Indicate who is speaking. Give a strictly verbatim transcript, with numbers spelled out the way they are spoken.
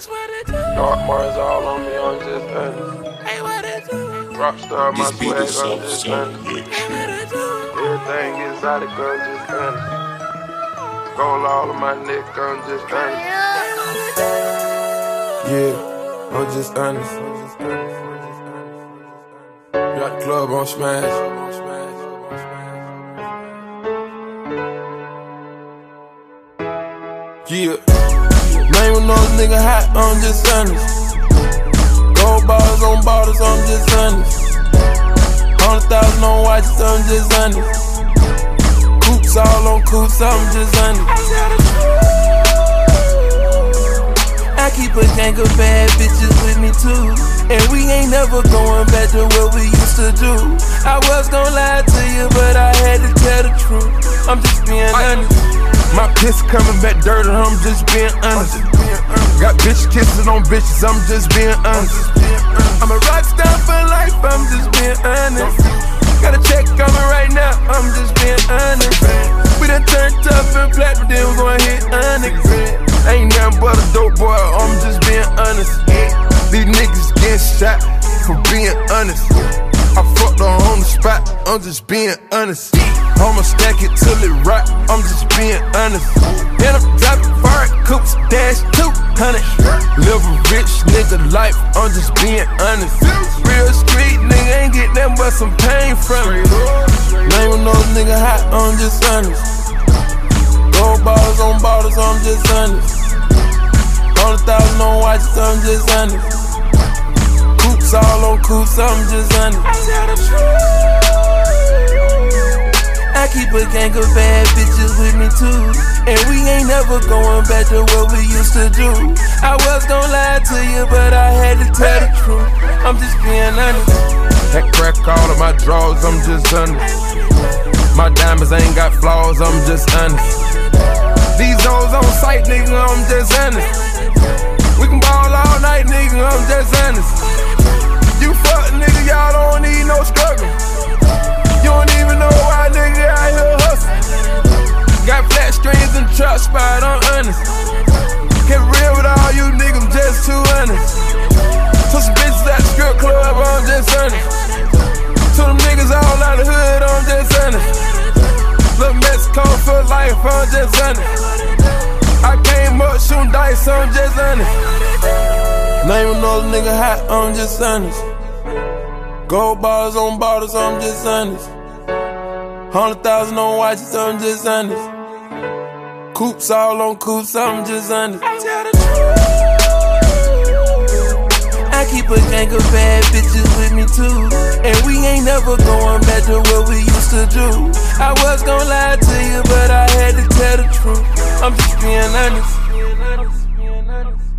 Speaker 1: Dark Mars all on me, I'm just honest. Rockstar, my swag, I'm just honest. Everything inside the gun, just honest. Gold all on my neck, I'm just honest. Yeah, I'm just honest. Got the club on smash. Yeah, name of no nigga hot, I'm just honest. Gold bars on bottles, I'm just honest. Hundred thousand on watches, I'm just honest. Coops all on coops, I'm just honest. I keep a gang of bad bitches with me too, and we ain't never going back to what we used to do. I was gon' lie to you, but I had to tell the truth. I'm just being honest. My piss coming back dirty, I'm just being honest. Got bitch kissing on bitches, I'm just being honest. I'm a rock star for life, I'm just being honest. Got a check coming right now, I'm just being honest. We done turned tough and flat, but then we gon' hit honest. Ain't nothing but a dope boy, I'm just being honest. These niggas getting shot for being honest. I fucked her on the spot, I'm just being honest. I'ma stack it till it rock, I'm just being honest. Then I'm dropping fire coops, dash two hundred. Live a rich nigga life, I'm just being honest. Real street nigga ain't get nothing but some pain from it. Name of no nigga hot, I'm just honest. Gold bars on bottles, I'm just honest. Hundred thousand on watches, I'm just honest. Coops all on coops, I'm just honest. I keep a gang of bad bitches with me too, and we ain't never going back to what we used to do. I was gon' lie to you, but I had to tell the truth. I'm just being honest. That crack all of my drawers, I'm just honest. My diamonds ain't got flaws, I'm just honest. These hoes on sight, nigga, I'm just honest. We can ball all night, nigga, I'm just honest. You fuck nigga, y'all don't need no struggle. You don't even know why nigga out here hustle. Got flat strings and trap spot, I'm honest. Get real with all you niggas, I'm just too honest. To some bitches at the strip club, I'm just honest. To them niggas all out the hood, I'm just honest. Little Mexico for life, I'm just honest. I came up shooting dice, I'm just honest. Name another nigga hot, I'm just honest. Gold bars on bottles, I'm just honest. Hundred thousand on watches, I'm just honest. Coops all on coops, I'm just honest. I keep a gang of bad bitches with me too, and we ain't never going back to what we used to do. I was gon' lie to you, but I had to tell the truth. I'm just being honest.